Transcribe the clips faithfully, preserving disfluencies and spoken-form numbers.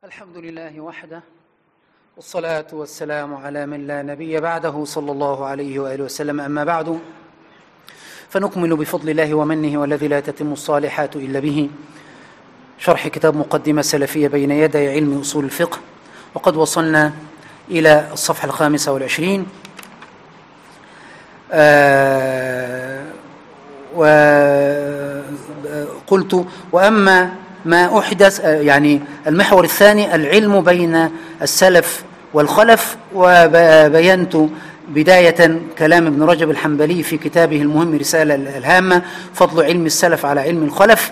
الحمد لله وحده، والصلاة والسلام على من لا نبي بعده صلى الله عليه وآله وسلم. أما بعد، فنكمل بفضل الله ومنه والذي لا تتم الصالحات إلا به شرح كتاب مقدمة سلفية بين يدي علم أصول الفقه، وقد وصلنا إلى الصفحة الخامسة والعشرين. آه وقلت وأما ما أحدث، يعني المحور الثاني العلم بين السلف والخلف، وبينت بداية كلام ابن رجب الحنبلي في كتابه المهم رسالة الهامة فضل علم السلف على علم الخلف،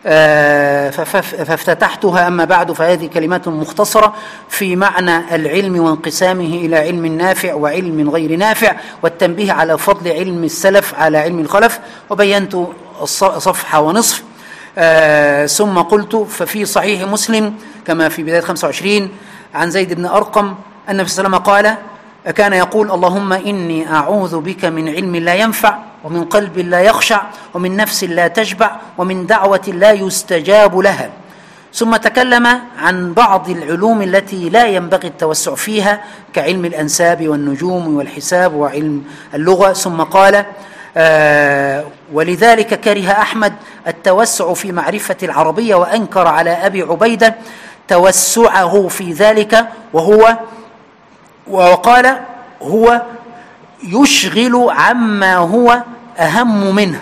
فافتتحتها. أما بعد، فهذه كلمات مختصرة في معنى العلم وانقسامه إلى علم نافع وعلم غير نافع، والتنبيه على فضل علم السلف على علم الخلف، وبينت صفحة ونصف. آه ثم قلت ففي صحيح مسلم كما في بداية خمسة وعشرين عن زيد بن أرقم أن النبي صلى الله عليه وسلم قال كان يقول: اللهم إني أعوذ بك من علم لا ينفع، ومن قلب لا يخشع، ومن نفس لا تشبع، ومن دعوة لا يستجاب لها. ثم تكلم عن بعض العلوم التي لا ينبغي التوسع فيها كعلم الأنساب والنجوم والحساب وعلم اللغة. ثم قال: آه ولذلك كره أحمد التوسع في معرفة العربية، وأنكر على أبي عبيدة توسعه في ذلك، وهو وقال هو يشغل عما هو أهم منه.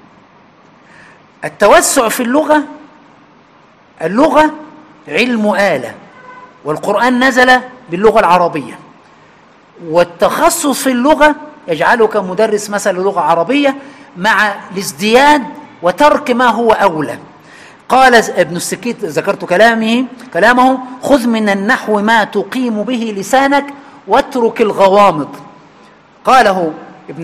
التوسع في اللغة، اللغة علم آلة، والقرآن نزل باللغة العربية، والتخصص في اللغة يجعلك مدرس مثلا لغة عربية مع الازدياد وترك ما هو أولى. قال ابن السكيت، ذكرت كلامه كلامه خذ من النحو ما تقيم به لسانك واترك الغوامض. قاله ابن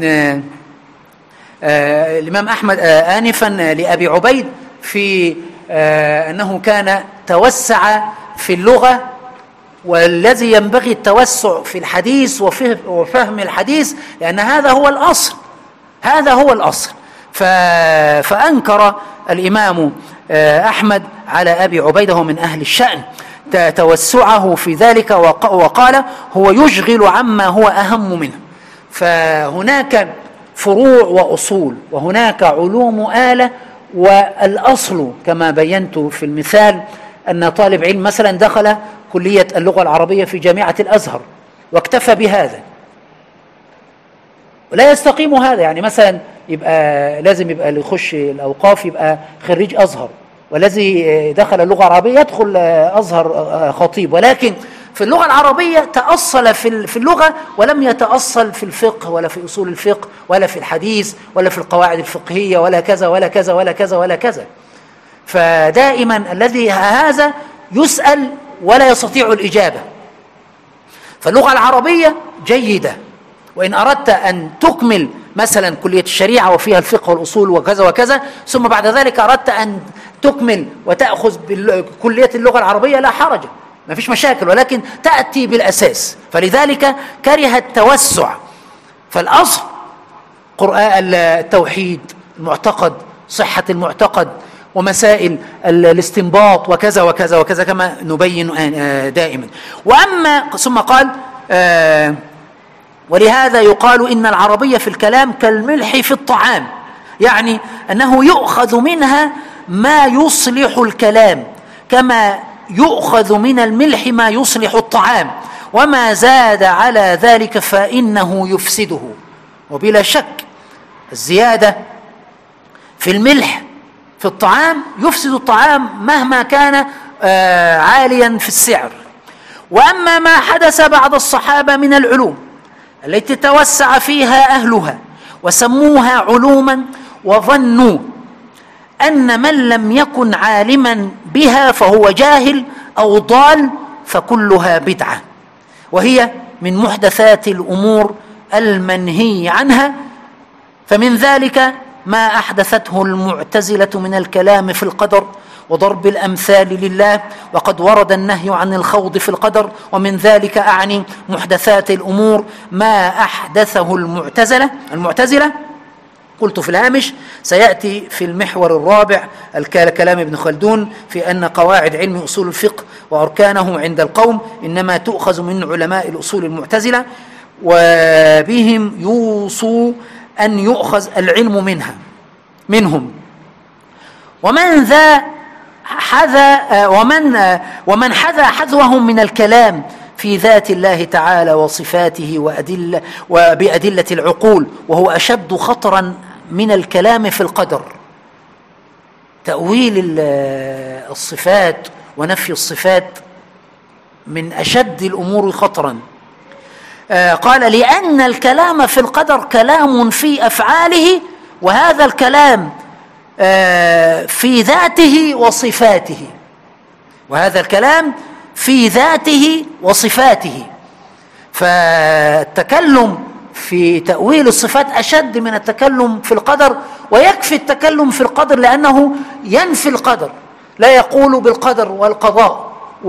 آه الإمام أحمد آه آنفا لأبي عبيد في آه أنه كان توسع في اللغة، والذي ينبغي التوسع في الحديث وفهم الحديث، لأن هذا هو الأصل، هذا هو الأصل. فأنكر الإمام أحمد على أبي عبيدة من أهل الشأن توسعه في ذلك، وقال هو يشغل عما هو أهم منه. فهناك فروع وأصول، وهناك علوم آلة، والأصل كما بينت في المثال أن طالب علم مثلا دخل كلية اللغة العربية في جامعة الأزهر واكتفى بهذا، ولا يستقيم هذا. يعني مثلا يبقى لازم يبقى اللي يخش الأوقاف يبقى خريج أزهر، والذي دخل اللغة العربية يدخل أزهر خطيب، ولكن في اللغة العربية تأصل في اللغة ولم يتأصل في الفقه ولا في أصول الفقه ولا في الحديث ولا في القواعد الفقهية ولا كذا ولا كذا ولا كذا ولا كذا. فدائما الذي هذا يسأل ولا يستطيع الإجابة. فاللغة العربية جيدة، وإن أردت أن تكمل مثلا كلية الشريعة وفيها الفقه والأصول وكذا وكذا، ثم بعد ذلك أردت أن تكمل وتأخذ بكلية اللغة العربية، لا حرج، ما فيش مشاكل، ولكن تأتي بالأساس. فلذلك كره التوسع. فالأصل قرآن التوحيد، المعتقد، صحة المعتقد، ومسائل الاستنباط وكذا وكذا وكذا كما نبين دائما. وأما ثم قال آه ولهذا يقال إن العربية في الكلام كالملح في الطعام، يعني أنه يؤخذ منها ما يصلح الكلام، كما يؤخذ من الملح ما يصلح الطعام، وما زاد على ذلك فإنه يفسده. وبلا شك الزيادة في الملح في الطعام يفسد الطعام مهما كان آه عاليا في السعر. وأما ما حدث بعد الصحابة من العلوم التي توسع فيها أهلها وسموها علوما، وظنوا أن من لم يكن عالما بها فهو جاهل أو ضال، فكلها بدعة، وهي من محدثات الأمور المنهي عنها. فمن ذلك ما أحدثته المعتزلة من الكلام في القدر وضرب الأمثال لله، وقد ورد النهي عن الخوض في القدر. ومن ذلك أعني محدثات الأمور ما أحدثه المعتزلة المعتزلة قلت في الهامش سيأتي في المحور الرابع كلام ابن خلدون في أن قواعد علم أصول الفقه وأركانه عند القوم إنما تؤخذ من علماء الأصول المعتزلة، وبهم يوصوا أن يؤخذ العلم منها منهم. ومن ذا حذا ومن ومن حذا حذوهم من الكلام في ذات الله تعالى وصفاته وأدلة وبأدلة العقول، وهو أشد خطرا من الكلام في القدر. تأويل الصفات ونفي الصفات من أشد الأمور خطرا. قال لأن الكلام في القدر كلام في أفعاله، وهذا الكلام في ذاته وصفاته، وهذا الكلام في ذاته وصفاته. فالتكلم في تأويل الصفات أشد من التكلم في القدر، ويكفي التكلم في القدر لأنه ينفي القدر، لا يقول بالقدر والقضاء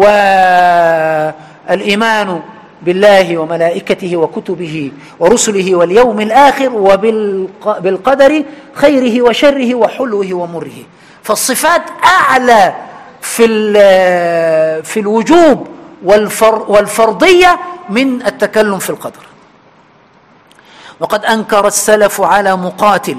والإيمان بالله وملائكته وكتبه ورسله واليوم الآخر وبالقدر خيره وشره وحلوه ومره. فالصفات أعلى في في الوجوب والفرضية من التكلم في القدر. وقد أنكر السلف على مقاتل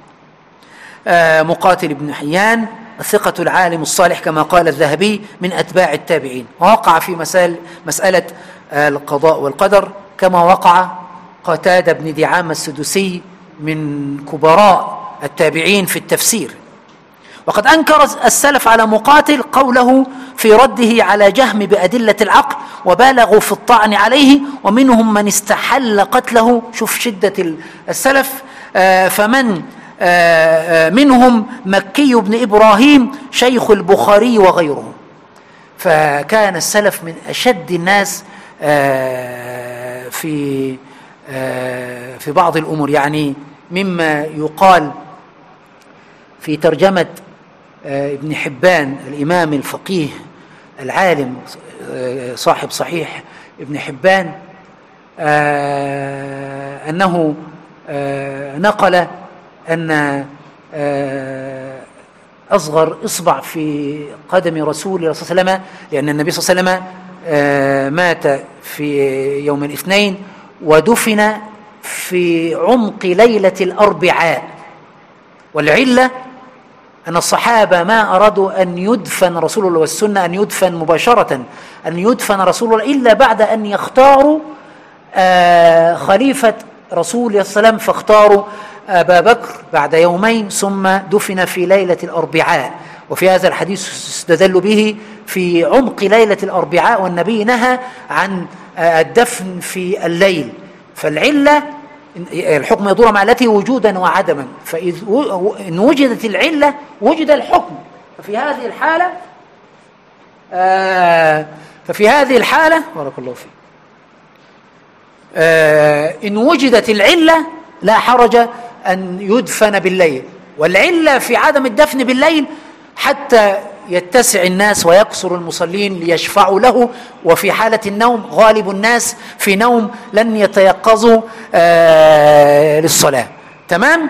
مقاتل بن حيان الثقة العالم الصالح كما قال الذهبي من أتباع التابعين، ووقع في مسألة مسألة القضاء والقدر كما وقع قتادة بن دعامة السدوسي من كبراء التابعين في التفسير. وقد أنكر السلف على مقاتل قوله في رده على جهم بأدلة العقل، وبالغوا في الطعن عليه، ومنهم من استحل قتله. شوف شدة السلف. فمن منهم مكي بن إبراهيم شيخ البخاري وغيره. فكان السلف من أشد الناس في في بعض الأمور. يعني مما يقال في ترجمة ابن حبان الإمام الفقيه العالم صاحب صحيح ابن حبان أنه نقل أن أصغر إصبع في قدم رسول الله صلى الله عليه وسلم، لأن النبي صلى الله عليه وسلم مات في يوم الاثنين ودفن في عمق ليلة الأربعاء، والعلة أن الصحابة ما أرادوا أن يدفن رسول الله، والسنة أن يدفن مباشرة، أن يدفن رسول الله إلا بعد أن يختاروا خليفة رسول الله صلى الله عليه وسلم، فاختاروا أبا بكر بعد يومين ثم دفن في ليلة الأربعاء. وفي هذا الحديث استدل به في عمق ليلة الأربعاء، والنبي نهى عن الدفن في الليل. فالعلة الحكم يدور مع التي وجودا وعدما، فإذ إن وجدت العلة وجد الحكم. ففي هذه الحالة آه ففي هذه الحالة بارك الله فيك آه إن وجدت العلة لا حرج أن يدفن بالليل. والعلة في عدم الدفن بالليل حتى يتسع الناس ويكثر المصلين ليشفعوا له، وفي حالة النوم غالب الناس في نوم لن يتيقظوا آه للصلاة. تمام.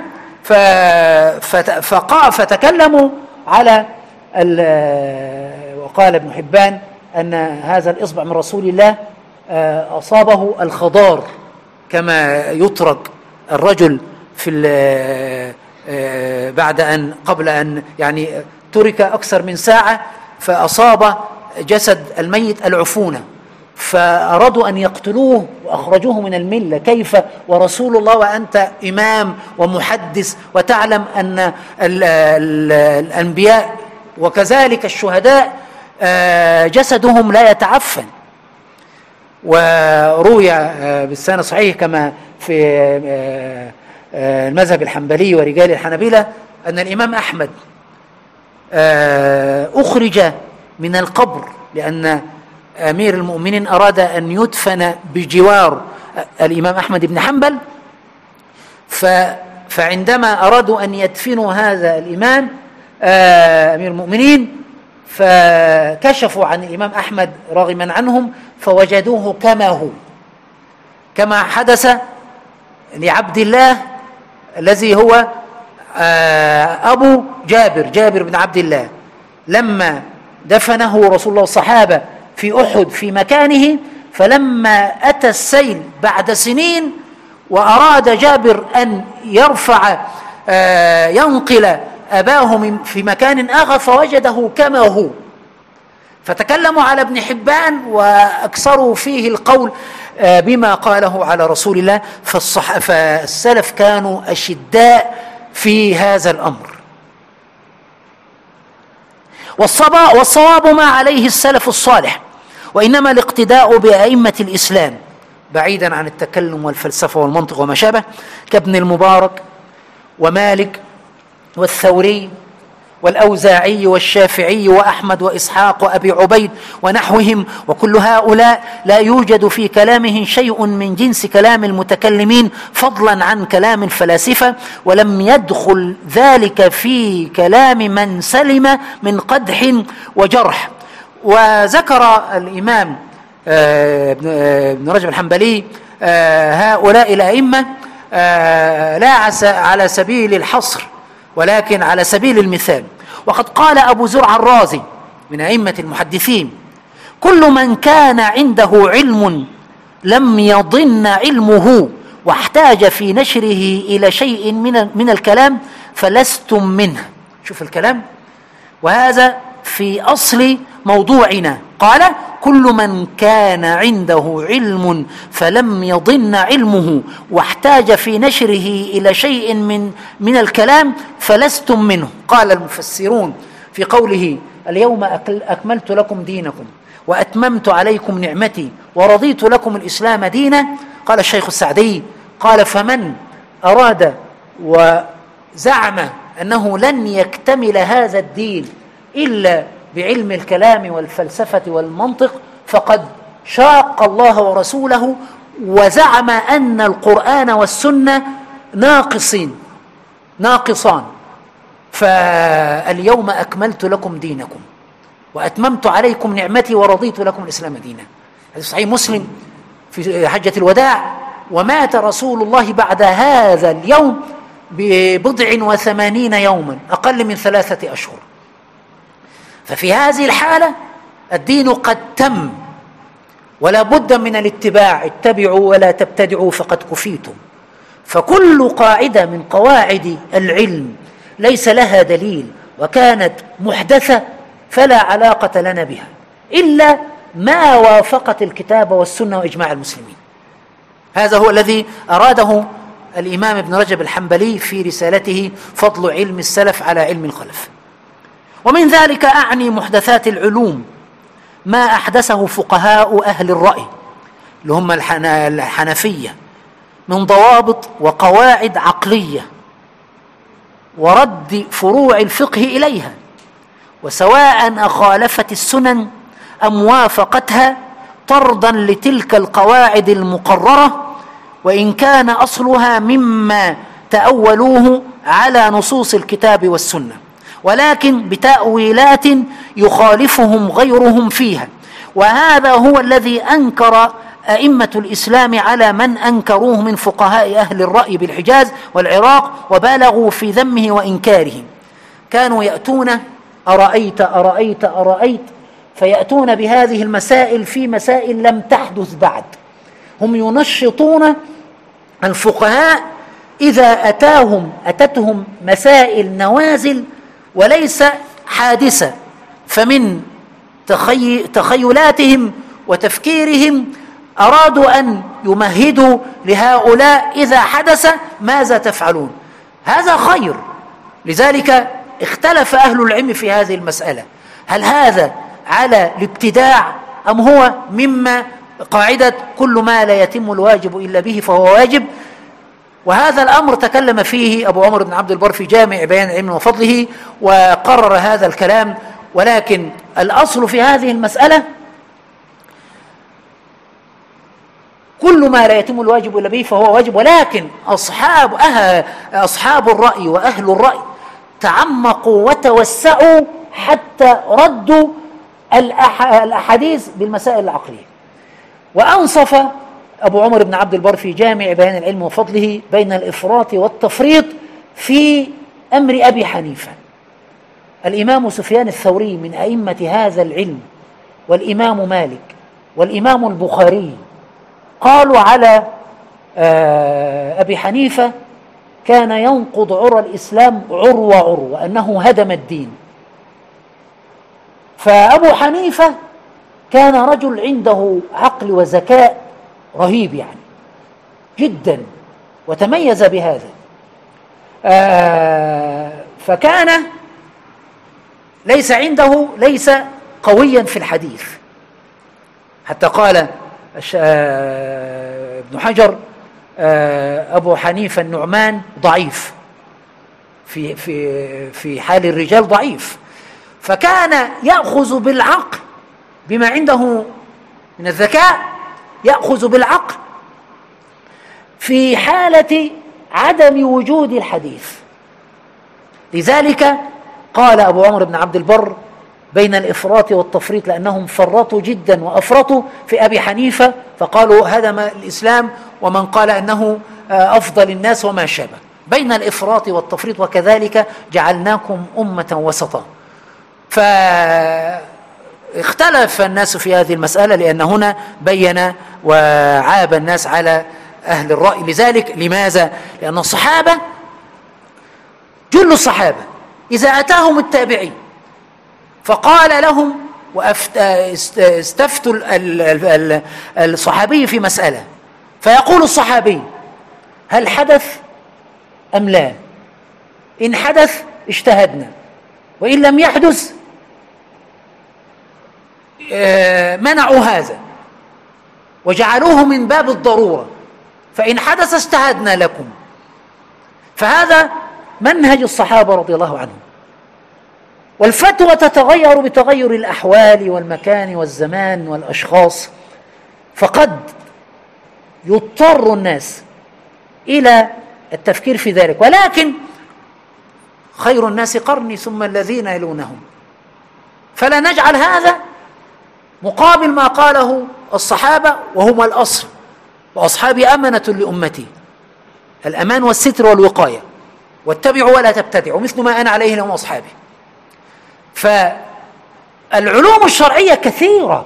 فتكلموا على وقال ابن حبان أن هذا الإصبع من رسول الله آه أصابه الخضار، كما يترك الرجل في آه بعد أن قبل أن يعني ترك أكثر من ساعة فأصاب جسد الميت العفونة، فأرادوا أن يقتلوه وأخرجوه من الملة. كيف ورسول الله وأنت إمام ومحدث وتعلم أن ال ال الأنبياء وكذلك الشهداء جسدهم لا يتعفن. وروي بالسند صحيح كما في المذهب الحنبلي ورجال الحنابلة أن الإمام أحمد أخرج من القبر لأن أمير المؤمنين أراد أن يدفن بجوار الإمام أحمد بن حنبل، فعندما أرادوا أن يدفنوا هذا الإمام أمير المؤمنين فكشفوا عن الإمام أحمد راغما عنهم فوجدوه كما هو، كما حدث لعبد الله الذي هو أبو جابر جابر بن عبد الله لما دفنه رسول الله الصحابة في أحد في مكانه، فلما أتى السيل بعد سنين وأراد جابر أن يرفع ينقل أباه في مكان آخر فوجده كما هو، فتكلموا على ابن حبان وأكثروا فيه القول بما قاله على رسول الله. فالصح... فالسلف كانوا أشداء في هذا الأمر. والصواب ما عليه السلف الصالح، وإنما الاقتداء بأئمة الإسلام بعيدا عن التكلم والفلسفة والمنطق وما شابه، كابن المبارك ومالك والثوري والأوزاعي والشافعي وأحمد وإسحاق وأبي عبيد ونحوهم، وكل هؤلاء لا يوجد في كلامهم شيء من جنس كلام المتكلمين فضلا عن كلام الفلاسفة، ولم يدخل ذلك في كلام من سلم من قدح وجرح. وذكر الإمام ابن رجب الحنبلي هؤلاء الأئمة لا على سبيل الحصر ولكن على سبيل المثال. وقد قال أبو زرع الرازي من أئمة المحدثين: كل من كان عنده علم لم يضن علمه واحتاج في نشره إلى شيء من من الكلام فلستم منه. شوف الكلام، وهذا في أصل موضوعنا. قال: كل من كان عنده علم فلم يضن علمه واحتاج في نشره إلى شيء من من الكلام فلستم منه. قال المفسرون في قوله: اليوم أكملت لكم دينكم وأتممت عليكم نعمتي ورضيت لكم الإسلام دينا. قال الشيخ السعدي: قال: فمن أراد وزعم أنه لن يكتمل هذا الدين إلا بعلم الكلام والفلسفة والمنطق فقد شاق الله ورسوله وزعم أن القرآن والسنة ناقصين ناقصان. فاليوم أكملت لكم دينكم وأتممت عليكم نعمتي ورضيت لكم الإسلام دينا. هذا صحيح مسلم في حجة الوداع. ومات رسول الله بعد هذا اليوم ببضع وثمانين يوما، أقل من ثلاثة أشهر. ففي هذه الحالة الدين قد تم ولا بد من الاتباع. اتبعوا ولا تبتدعوا فقد كفيتم. فكل قاعدة من قواعد العلم ليس لها دليل وكانت محدثة فلا علاقة لنا بها إلا ما وافقت الكتاب والسنة وإجماع المسلمين. هذا هو الذي أراده الإمام ابن رجب الحنبلي في رسالته فضل علم السلف على علم الخلف. ومن ذلك أعني محدثات العلوم ما أحدثه فقهاء أهل الرأي اللي هم الحنفية من ضوابط وقواعد عقلية ورد فروع الفقه إليها، وسواء أخالفت السنن أم وافقتها طردا لتلك القواعد المقررة، وإن كان أصلها مما تأولوه على نصوص الكتاب والسنة، ولكن بتأويلات يخالفهم غيرهم فيها. وهذا هو الذي أنكر أئمة الإسلام على من أنكروه من فقهاء أهل الرأي بالحجاز والعراق وبالغوا في ذمه وإنكاره. كانوا يأتون أرأيت أرأيت أرأيت فيأتون بهذه المسائل في مسائل لم تحدث بعد. هم ينشطون الفقهاء إذا أتاهم أتتهم مسائل نوازل وليس حادثة، فمن تخي... تخيلاتهم وتفكيرهم أرادوا أن يمهدوا لهؤلاء إذا حدث ماذا تفعلون. هذا خير. لذلك اختلف أهل العلم في هذه المسألة، هل هذا على الابتداع أم هو مما قاعدة كل ما لا يتم الواجب إلا به فهو واجب. وهذا الأمر تكلم فيه أبو عمر بن عبد البر في جامع بيان العلم وفضله وقرر هذا الكلام. ولكن الأصل في هذه المسألة كل ما لا يتم الواجب إلا به فهو واجب، ولكن أصحاب أه أصحاب الرأي وأهل الرأي تعمقوا وتوسعوا حتى ردوا الأحاديث بالمسائل العقلية. وأنصف أبو عمر بن عبد البر في جامع بيان العلم وفضله بين الإفراط والتفريط في أمر أبي حنيفة. الإمام سفيان الثوري من أئمة هذا العلم، والإمام مالك والإمام البخاري قالوا على أبي حنيفة كان ينقض عرى الإسلام عروة عروة، أنه هدم الدين. فأبو حنيفة كان رجل عنده عقل وذكاء رهيب يعني جدا، وتميز بهذا. فكان ليس عنده ليس قويا في الحديث، حتى قال ابن حجر أبو حنيفة النعمان ضعيف في في في حال الرجال ضعيف. فكان يأخذ بالعقل بما عنده من الذكاء، يأخذ بالعقل في حالة عدم وجود الحديث. لذلك قال أبو عمرو بن عبد البر بين الإفراط والتفريط، لأنهم فرطوا جدا وأفرطوا في أبي حنيفة، فقالوا هدم الإسلام، ومن قال أنه أفضل الناس وما شابه، بين الإفراط والتفريط. وكذلك جعلناكم أمة وسطا. فاختلف الناس في هذه المسألة، لأن هنا بين وعاب الناس على أهل الرأي. لذلك لماذا؟ لأن الصحابة جل الصحابة إذا أتاهم التابعي فقال لهم واستفتوا الصحابي في مسألة، فيقول الصحابي هل حدث أم لا؟ إن حدث اجتهدنا، وإن لم يحدث منعوا هذا وجعلوه من باب الضرورة، فإن حدث اجتهدنا لكم. فهذا منهج الصحابة رضي الله عنهم. والفتوى تتغير بتغير الأحوال والمكان والزمان والأشخاص، فقد يضطر الناس إلى التفكير في ذلك. ولكن خير الناس قرني ثم الذين يلونهم، فلا نجعل هذا مقابل ما قاله الصحابة وهم الأصل، وأصحابي أمنة لأمتي، الأمان والستر والوقاية، واتبعوا ولا تبتدعوا مثل ما أنا عليه لهم أصحابي. فالعلوم الشرعية كثيرة،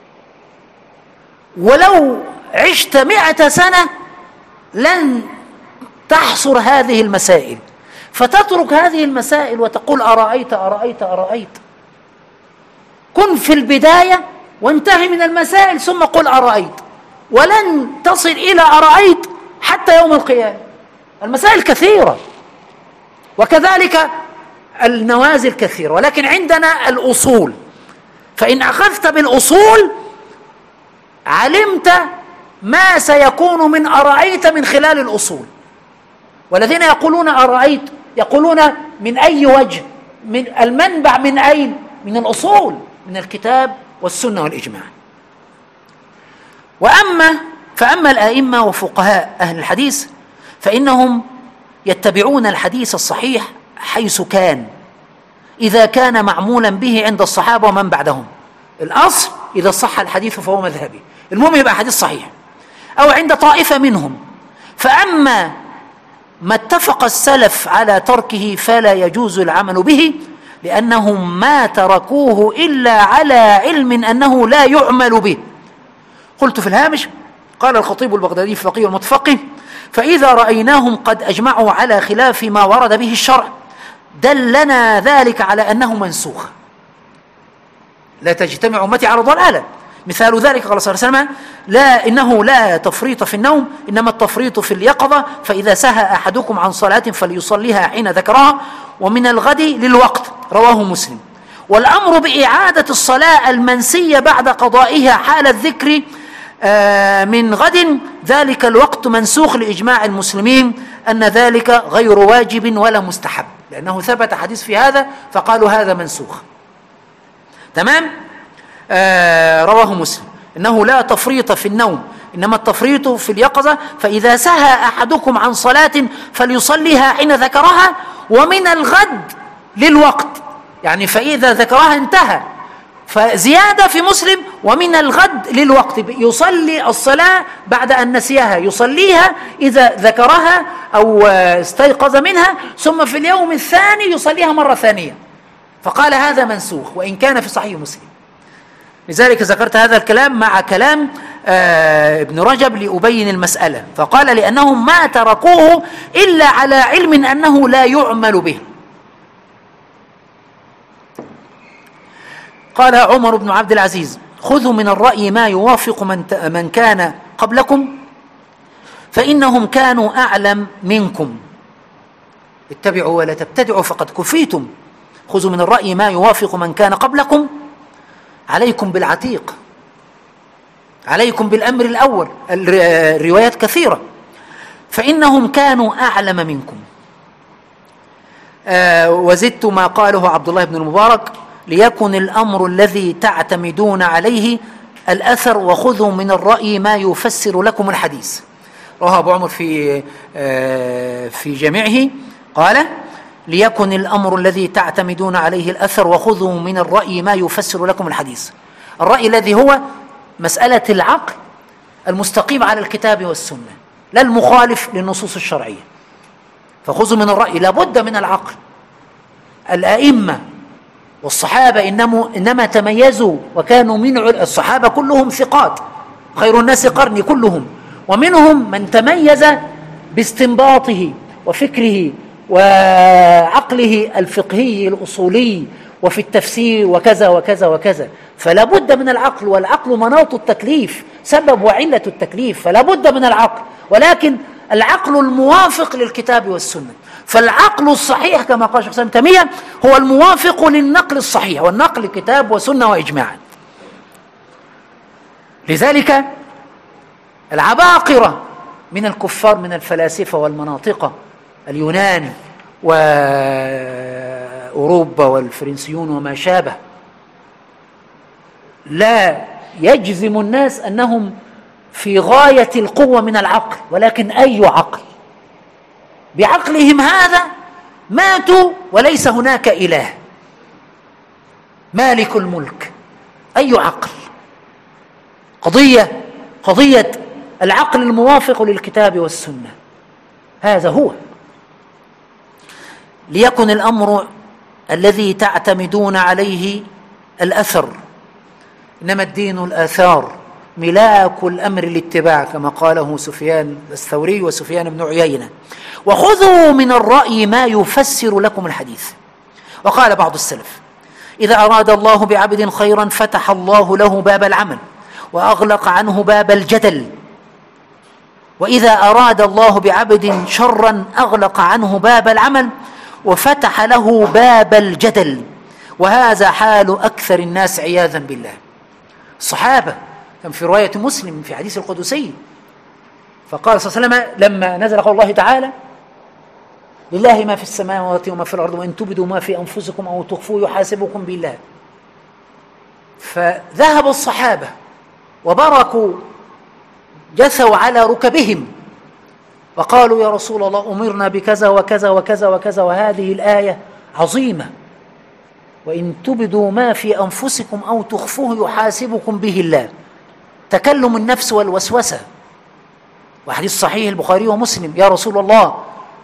ولو عشت مئة سنة لن تحصر هذه المسائل، فتترك هذه المسائل وتقول أرأيت أرأيت أرأيت. كن في البداية وانتهي من المسائل ثم قل أرأيت، ولن تصل إلى أرأيت حتى يوم القيامة. المسائل كثيرة، وكذلك النوازل كثيرة، ولكن عندنا الأصول. فإن أخذت بالأصول علمت ما سيكون من أرأيت من خلال الأصول. والذين يقولون أرأيت يقولون من أي وجه؟ من المنبع من أين؟ من الأصول، من الكتاب والسنة والإجماع. وأما فأما الآئمة وفقهاء أهل الحديث فإنهم يتبعون الحديث الصحيح حيث كان، إذا كان معمولا به عند الصحابة ومن بعدهم. الأصل إذا صح الحديث فهو مذهبي، المهم يبقى حديث صحيح، أو عند طائفة منهم. فأما ما اتفق السلف على تركه فلا يجوز العمل به، لأنهم ما تركوه إلا على علم أنه لا يعمل به. قلت في الهامش قال الخطيب البغدادي في الفقيه والمتفقه: فإذا رأيناهم قد أجمعوا على خلاف ما ورد به الشرع دلنا ذلك على أنه منسوخ. لا تجتمع أمتي على ضلالة. مثال ذلك قال صلى الله عليه وسلم: لا إنه لا تفريط في النوم، إنما التفريط في اليقظة، فإذا سهى أحدكم عن صلاة فليصليها حين ذكرها، ومن الغد للوقت. رواه مسلم. والأمر بإعادة الصلاة المنسية بعد قضائها حال الذكر من غد ذلك الوقت منسوخ لإجماع المسلمين أن ذلك غير واجب ولا مستحب، لأنه ثبت حديث في هذا فقالوا هذا منسوخ. تمام؟ آه رواه مسلم. إنه لا تفريط في النوم، إنما التفريط في اليقظة، فإذا سهى أحدكم عن صلاة فليصليها حين ذكرها، ومن الغد للوقت، يعني فإذا ذكرها انتهى. فزيادة في مسلم: ومن الغد للوقت، يصلي الصلاة بعد أن نسيها يصليها إذا ذكرها أو استيقظ منها، ثم في اليوم الثاني يصليها مرة ثانية. فقال هذا منسوخ وإن كان في صحيح مسلم. لذلك ذكرت هذا الكلام مع كلام آه ابن رجب لأبين المسألة، فقال لأنهم ما تركوه إلا على علم أنه لا يعمل به. قال عمر بن عبد العزيز: خذوا من الرأي ما يوافق من, من كان قبلكم فإنهم كانوا أعلم منكم، اتبعوا ولا تبتدعوا فقد كفيتم. خذوا من الرأي ما يوافق من كان قبلكم، عليكم بالعتيق، عليكم بالأمر الأول، الروايات كثيرة، فإنهم كانوا أعلم منكم. آه وزدت ما قاله عبد الله بن المبارك: ليكن الأمر الذي تعتمدون عليه الأثر وخذوا من الرأي ما يفسر لكم الحديث. رواه أبو عمر في آه في جامعه قال: ليكن الأمر الذي تعتمدون عليه الأثر وخذوا من الرأي ما يفسر لكم الحديث. الرأي الذي هو مسألة العقل المستقيم على الكتاب والسنة، لا المخالف للنصوص الشرعية. فخذوا من الرأي، لابد من العقل. الأئمة والصحابة إنما تميزوا وكانوا من الصحابة كلهم ثقات، خير الناس قرني كلهم، ومنهم من تميز باستنباطه وفكره وعقله الفقهي الأصولي وفي التفسير وكذا وكذا وكذا. فلا بد من العقل، والعقل مناط التكليف، سبب وعلة التكليف، فلا بد من العقل، ولكن العقل الموافق للكتاب والسنة. فالعقل الصحيح كما قال شيخ الإسلام ابن تيمية هو الموافق للنقل الصحيح، والنقل كتاب وسنة وإجماعا. لذلك العباقرة من الكفار من الفلاسفة والمناطقة، اليونان وأوروبا والفرنسيون وما شابه، لا يجزم الناس أنهم في غاية القوة من العقل، ولكن أي عقل؟ بعقلهم هذا ماتوا وليس هناك إله مالك الملك. أي عقل؟ قضية قضية العقل الموافق للكتاب والسنة، هذا هو. ليكن الأمر الذي تعتمدون عليه الأثر، إنما الدين الآثار، ملاك الأمر الاتباع كما قاله سفيان الثوري وسفيان بن عيينة. وخذوا من الرأي ما يفسر لكم الحديث. وقال بعض السلف: إذا أراد الله بعبد خيرا فتح الله له باب العمل وأغلق عنه باب الجدل، وإذا أراد الله بعبد شرا أغلق عنه باب العمل وفتح له باب الجدل، وهذا حال أكثر الناس عياذا بالله. الصحابة كان في رواية مسلم في حديث القدسي، فقال صلى الله عليه وسلم لما نزل قول الله تعالى: لله ما في السماوات وما في الأرض وإن تبدوا ما في أنفسكم أو تخفوه يحاسبكم بالله. فذهب الصحابة وبركوا، جثوا على ركبهم وقالوا: يا رسول الله أمرنا بكذا وكذا وكذا وكذا، وهذه الآية عظيمة، وإن تبدوا ما في أنفسكم أو تخفوه يحاسبكم به الله. تكلم النفس والوسوسة، وحديث صحيح البخاري ومسلم: يا رسول الله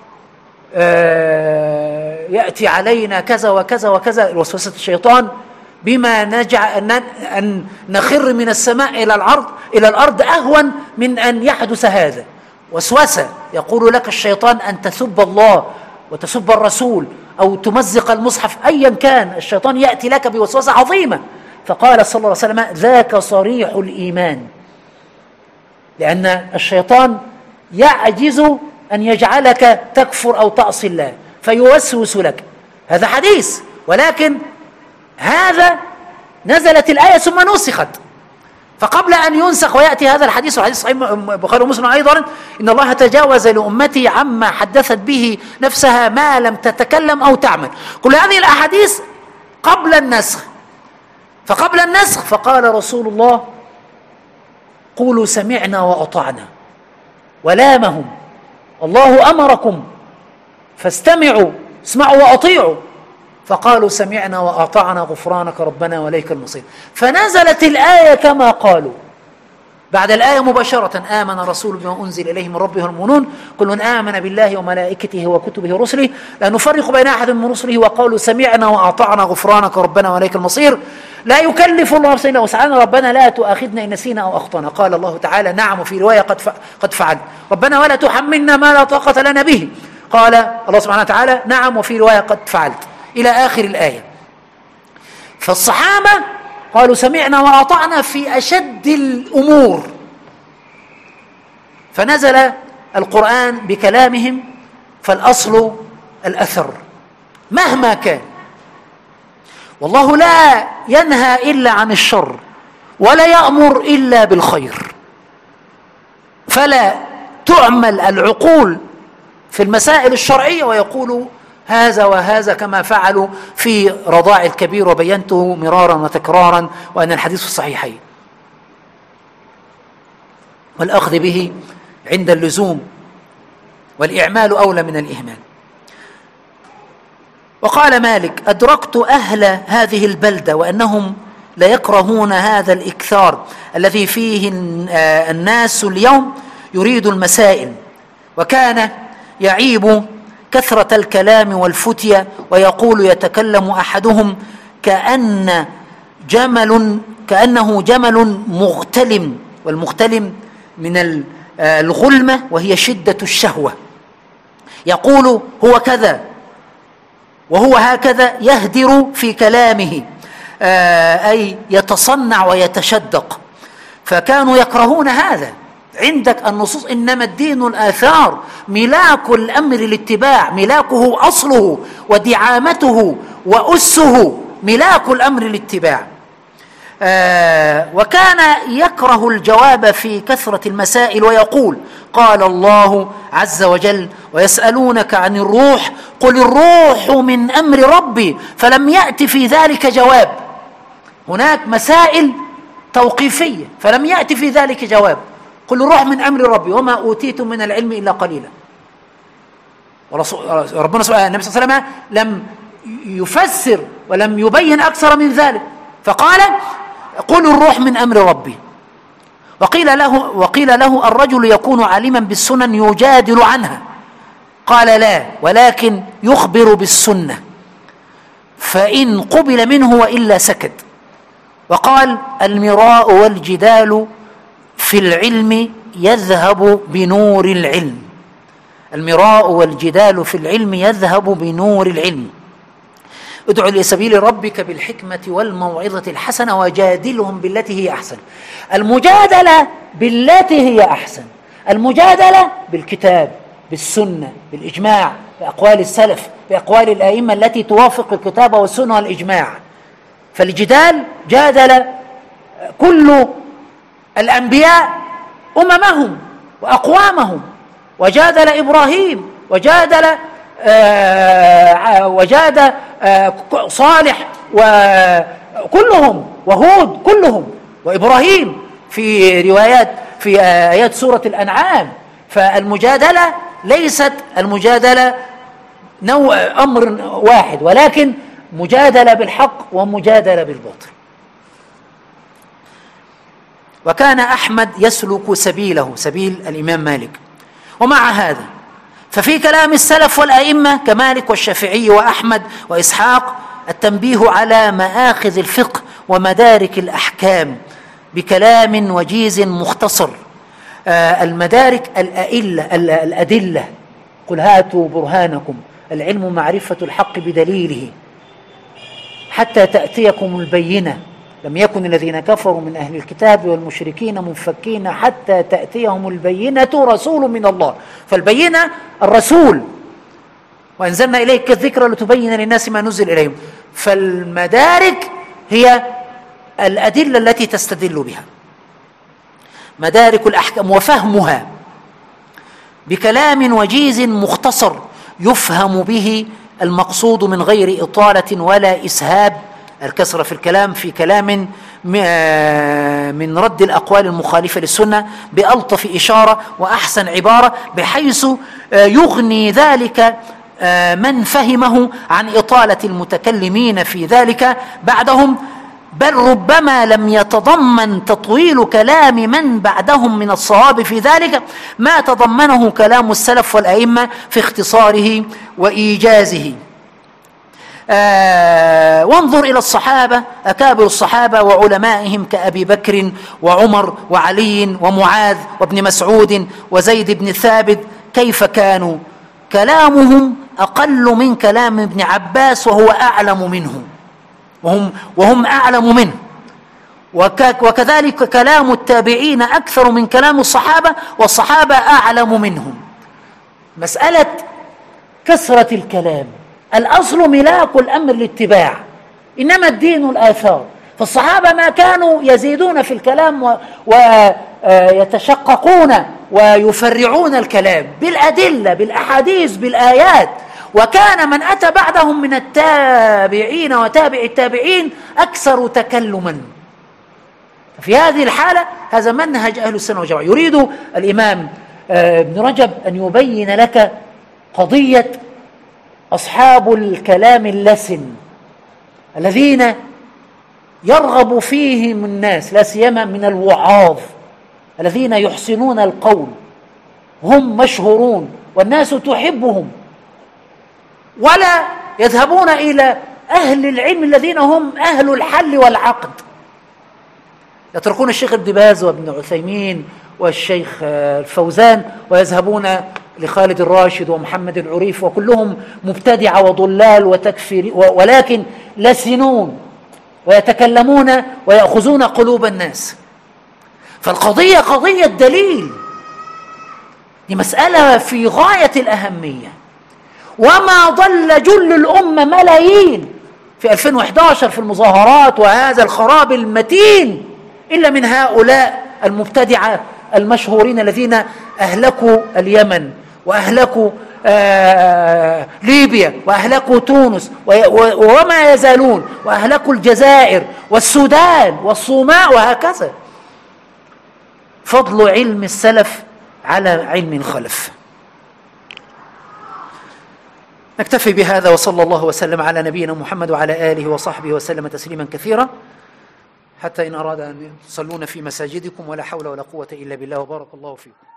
آه يأتي علينا كذا وكذا وكذا، وسوسة الشيطان بما نجعل أن نخر من السماء إلى الأرض إلى الأرض أهون من أن يحدث هذا. وسوسة يقول لك الشيطان أن تسب الله وتسب الرسول أو تمزق المصحف، أيا كان الشيطان يأتي لك بوسوسة عظيمة. فقال صلى الله عليه وسلم: ذاك صريح الإيمان، لأن الشيطان يعجز أن يجعلك تكفر أو تعصي الله فيوسوس لك. هذا حديث، ولكن هذا نزلت الآية ثم نسخت. فقبل أن ينسخ ويأتي هذا الحديث، والحديث صحيح البخاري ومسلم أيضا: إن الله تجاوز لأمتي عما حدثت به نفسها ما لم تتكلم أو تعمل. كل هذه الأحاديث قبل النسخ. فقبل النسخ فقال رسول الله: قولوا سمعنا وأطعنا، ولامهم: الله أمركم فاستمعوا، اسمعوا وأطيعوا. فقالوا سمعنا وأطعنا غفرانك ربنا وإليك المصير. فنزلت الآية كما قالوا. بعد الآية مباشرة آمن الرسول بما أنزل إليه من ربه المؤمنون كل آمن بالله وملائكته وكتبه ورسله لا نفرق بين أحد من رسله وقالوا سمعنا وأطعنا غفرانك ربنا وإليك المصير. لا يكلف الله نفسا إلا وسعها ربنا لا تؤاخذنا إن نسينا أو أخطأنا. قال الله تعالى نعم، وفي رواية قد قد فعل ربنا ولا تحملنا ما لا طاقة لنا به. قال الله سبحانه وتعالى نعم، وفي رواية قد فعلت، إلى آخر الآية. فالصحابة قالوا سمعنا وأطعنا في أشد الأمور، فنزل القرآن بكلامهم. فالأصل الأثر مهما كان، والله لا ينهى إلا عن الشر ولا يأمر إلا بالخير، فلا تعمل العقول في المسائل الشرعية ويقولوا هذا وهذا كما فعلوا في رضاع الكبير، وبينته مرارا وتكرارا وأن الحديث في الصحيحين، والأخذ به عند اللزوم، والإعمال أولى من الإهمال. وقال مالك أدركت أهل هذه البلدة وأنهم لا يكرهون هذا الإكثار الذي فيه الناس اليوم يريد المسائل، وكان يعيب كثرة الكلام والفتية، ويقول يتكلم أحدهم كأن جمل كأنه جمل مغتلم، والمغتلم من الغلمة وهي شدة الشهوة، يقول هو كذا وهو هكذا، يهدر في كلامه أي يتصنع ويتشدق. فكانوا يكرهون هذا. عندك النصوص إنما الدين الآثار، ملاك الأمر الاتباع، ملاكه أصله ودعامته وأسه، ملاك الأمر الاتباع. آه وكان يكره الجواب في كثرة المسائل ويقول قال الله عز وجل ويسألونك عن الروح قل الروح من أمر ربي، فلم يأتي في ذلك جواب. هناك مسائل توقيفية فلم يأتي في ذلك جواب. قل الروح من أمر ربي وما أوتيتم من العلم إلا قليلا. ربنا سبحانه النبي صلى الله عليه وسلم لم يفسر ولم يبين أكثر من ذلك، فقال قل الروح من أمر ربي. وقيل له, وقيل له الرجل يكون عالما بالسنن يجادل عنها، قال لا، ولكن يخبر بالسنة فإن قبل منه وإلا سكت. وقال المراء والجدال في العلم يذهب بنور العلم، المراء والجدال في العلم يذهب بنور العلم. ادعو إلى سبيل ربك بالحكمة والموعظة الحسنة وجادلهم بالتي هي أحسن. المجادلة بالتي هي أحسن، المجادلة بالكتاب بالسنة بالإجماع بأقوال السلف بأقوال الآئمة التي توافق الكتاب والسنة والإجماع. فالجدال جادل كل الأنبياء أممهم وأقوامهم، وجادل إبراهيم وجادل آه وجاد آه صالح وكلهم وهود كلهم وإبراهيم في روايات في آيات سورة الأنعام. فالمجادلة ليست المجادلة نوع أمر واحد، ولكن مجادلة بالحق ومجادلة بالباطل. وكان أحمد يسلك سبيله سبيل الإمام مالك. ومع هذا ففي كلام السلف والأئمة كمالك والشافعي وأحمد وإسحاق التنبيه على مآخذ الفقه ومدارك الأحكام بكلام وجيز مختصر. آه المدارك الأئلة الأدلة، قل هاتوا برهانكم، العلم معرفة الحق بدليله حتى تأتيكم البينة، لم يكن الذين كفروا من أهل الكتاب والمشركين منفكين حتى تأتيهم البينة رسول من الله. فالبينة الرسول، وأنزلنا إليك الذكر لتبين للناس ما نزل إليهم. فالمدارك هي الأدلة التي تستدل بها، مدارك الأحكام وفهمها بكلام وجيز مختصر يفهم به المقصود من غير إطالة ولا إسهاب. الكسرة في الكلام في كلام من رد الأقوال المخالفة للسنة بألطف إشارة وأحسن عبارة، بحيث يغني ذلك من فهمه عن إطالة المتكلمين في ذلك بعدهم، بل ربما لم يتضمن تطويل كلام من بعدهم من الصواب في ذلك ما تضمنه كلام السلف والأئمة في اختصاره وإيجازه. آه وانظر إلى الصحابة، أكابر الصحابة وعلمائهم كأبي بكر وعمر وعلي ومعاذ وابن مسعود وزيد بن ثابت، كيف كانوا كلامهم أقل من كلام ابن عباس وهو أعلم منه، وهم, وهم أعلم منه، وكذلك كلام التابعين أكثر من كلام الصحابة والصحابة أعلم منهم. مسألة كثرة الكلام، الأصل ملاك الأمر الاتباع، إنما الدين الآثار. فالصحابة ما كانوا يزيدون في الكلام ويتشققون ويفرعون الكلام بالأدلة بالأحاديث بالآيات، وكان من أتى بعدهم من التابعين وتابع التابعين أكثر تكلما. في هذه الحالة هذا منهج أهل السنة والجماعة. يريد الإمام ابن رجب أن يبين لك قضية أصحاب الكلام اللسن الذين يرغب فيهم الناس، لا سيما من الوعاظ الذين يحسنون القول، هم مشهورون والناس تحبهم، ولا يذهبون إلى أهل العلم الذين هم أهل الحل والعقد، يتركون الشيخ ابن باز وابن عثيمين والشيخ الفوزان ويذهبون لخالد الراشد ومحمد العريف، وكلهم مبتدعة وضلال وتكفير، ولكن لسنون ويتكلمون ويأخذون قلوب الناس. فالقضية قضية دليل، دي مسألة في غاية الأهمية. وما ضل جل الأمة ملايين في ألفين وإحدى عشر في المظاهرات وهذا الخراب المتين إلا من هؤلاء المبتدعة المشهورين الذين أهلكوا اليمن وأهلكوا آه ليبيا وأهلكوا تونس وما يزالون، وأهلكوا الجزائر والسودان والصومال وهكذا. فضل علم السلف على علم الخلف. نكتفي بهذا، وصلى الله وسلم على نبينا محمد وعلى آله وصحبه وسلم تسليما كثيرا، حتى إن أراد أن تصلون في مساجدكم، ولا حول ولا قوة إلا بالله، وبارك الله فيكم.